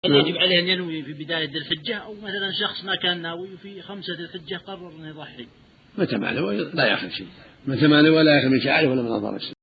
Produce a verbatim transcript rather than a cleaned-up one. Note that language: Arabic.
هل يجب عليه أن ينوي في بداية ذي الحجة، أو مثلا شخص ما كان ناوي في خمسة ذي الحجة قرر أن يضحي؟ متى ما نوى لا يأخذ شيء، متى ما نوى لا يأخذ من شعائره ولا من أنظار السنة.